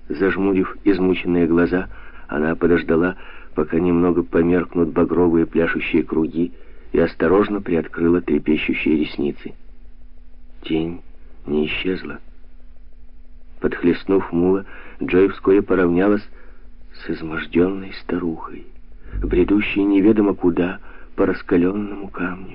Зажмурив измученные глаза, она подождала, пока немного померкнут багровые пляшущие круги, и осторожно приоткрыла трепещущие ресницы. Тень не исчезла. Подхлестнув мула, Джой вскоре поравнялась с изможденной старухой, бредущей неведомо куда по раскаленному камню.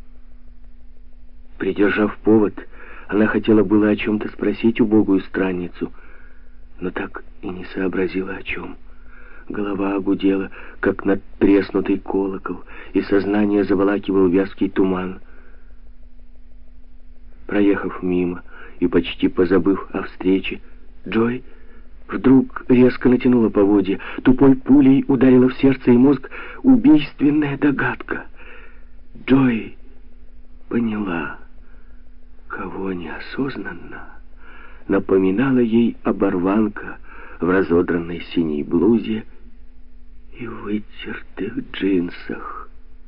Придержав повод, она хотела было о чем-то спросить убогую странницу, но так и не сообразила о чем. Голова огудела, как надтреснутый колокол, и сознание заволакивал вязкий туман. Проехав мимо и почти позабыв о встрече, Джой вдруг резко натянула поводья. Тупой пулей ударила в сердце и мозг убийственная догадка. Джой поняла, кого неосознанно напоминала ей оборванка в разодранной синей блузе и вытертых джинсах.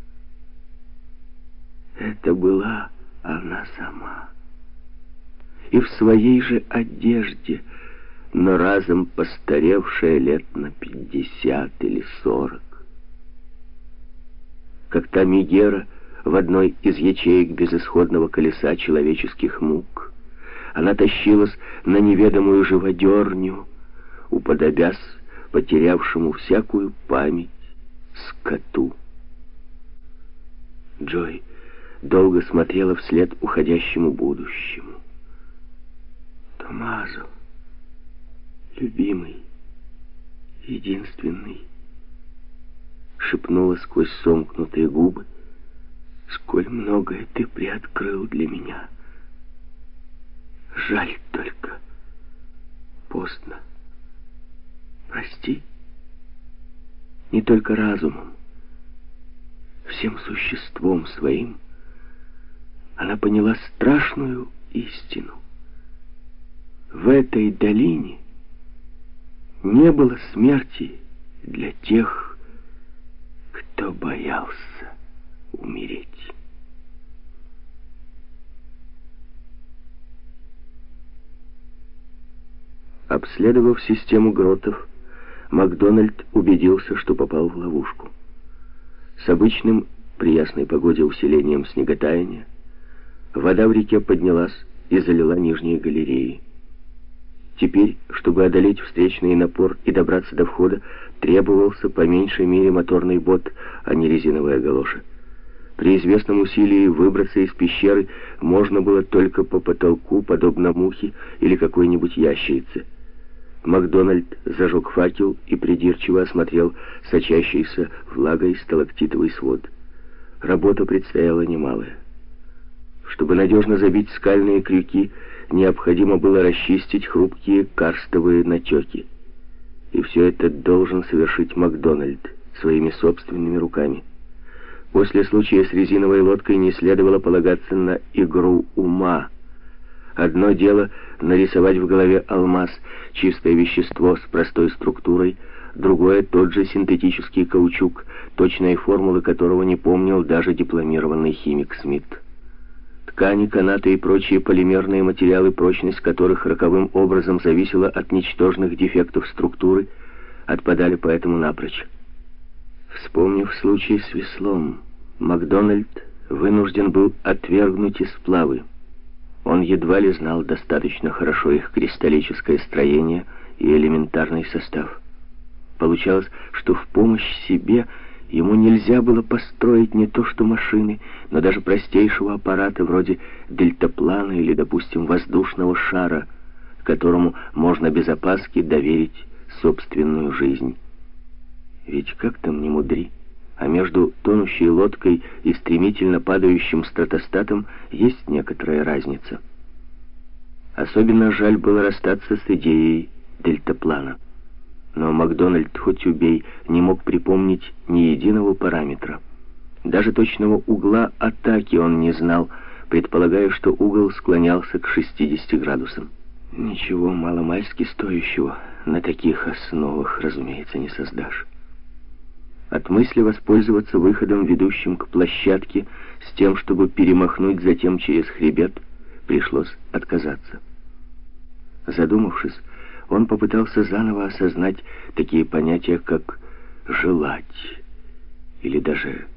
Это была она сама. И в своей же одежде, но разом постаревшая лет на 50 или 40. Как та Мегера в одной из ячеек безысходного колеса человеческих мук, она тащилась на неведомую живодерню, уподобясь потерявшему всякую память скоту. Джой долго смотрела вслед уходящему будущему. Томмазо, любимый, единственный, шепнула сквозь сомкнутые губы, сколь многое ты приоткрыл для меня. Жаль только, поздно. Прости. Не только разумом, всем существом своим она поняла страшную истину. В этой долине не было смерти для тех, кто боялся умереть. Обследовав систему гротов, Макдональд убедился, что попал в ловушку. С обычным при ясной погоде усилением снеготаяния вода в реке поднялась и залила нижние галереи. Теперь, чтобы одолеть встречный напор и добраться до входа, требовался по меньшей мере моторный бот, а не резиновая галоша. При известном усилии выбраться из пещеры можно было только по потолку, подобно мухе или какой-нибудь ящерице. Макдональд зажег факел и придирчиво осмотрел сочащийся влагой сталактитовый свод. Работа предстояла немалая. Чтобы надежно забить скальные крюки, необходимо было расчистить хрупкие карстовые натеки. И все это должен совершить Макдональд своими собственными руками. После случая с резиновой лодкой не следовало полагаться на игру ума. Одно дело нарисовать в голове алмаз, чистое вещество с простой структурой, другое — тот же синтетический каучук, точной формулы которого не помнил даже дипломированный химик Смит. Ткани, канаты и прочие полимерные материалы, прочность которых роковым образом зависела от ничтожных дефектов структуры, отпадали поэтому напрочь. Вспомнив случай с веслом, Макдональд вынужден был отвергнуть и сплавы. Он едва ли знал достаточно хорошо их кристаллическое строение и элементарный состав. Получалось, что в помощь себе ему нельзя было построить не то что машины, но даже простейшего аппарата вроде дельтаплана или, допустим, воздушного шара, которому можно без опаски доверить собственную жизнь. Ведь как там ни мудри, а между тонущей лодкой и стремительно падающим стратостатом есть некоторая разница. Особенно жаль было расстаться с идеей дельтаплана. Но Макдональд, хоть убей, не мог припомнить ни единого параметра. Даже точного угла атаки он не знал, предполагая, что угол склонялся к 60 градусам. Ничего маломальски стоящего на таких основах, разумеется, не создашь. От мысли воспользоваться выходом, ведущим к площадке, с тем, чтобы перемахнуть затем через хребет, пришлось отказаться. Задумавшись, он попытался заново осознать такие понятия, как «желать» или даже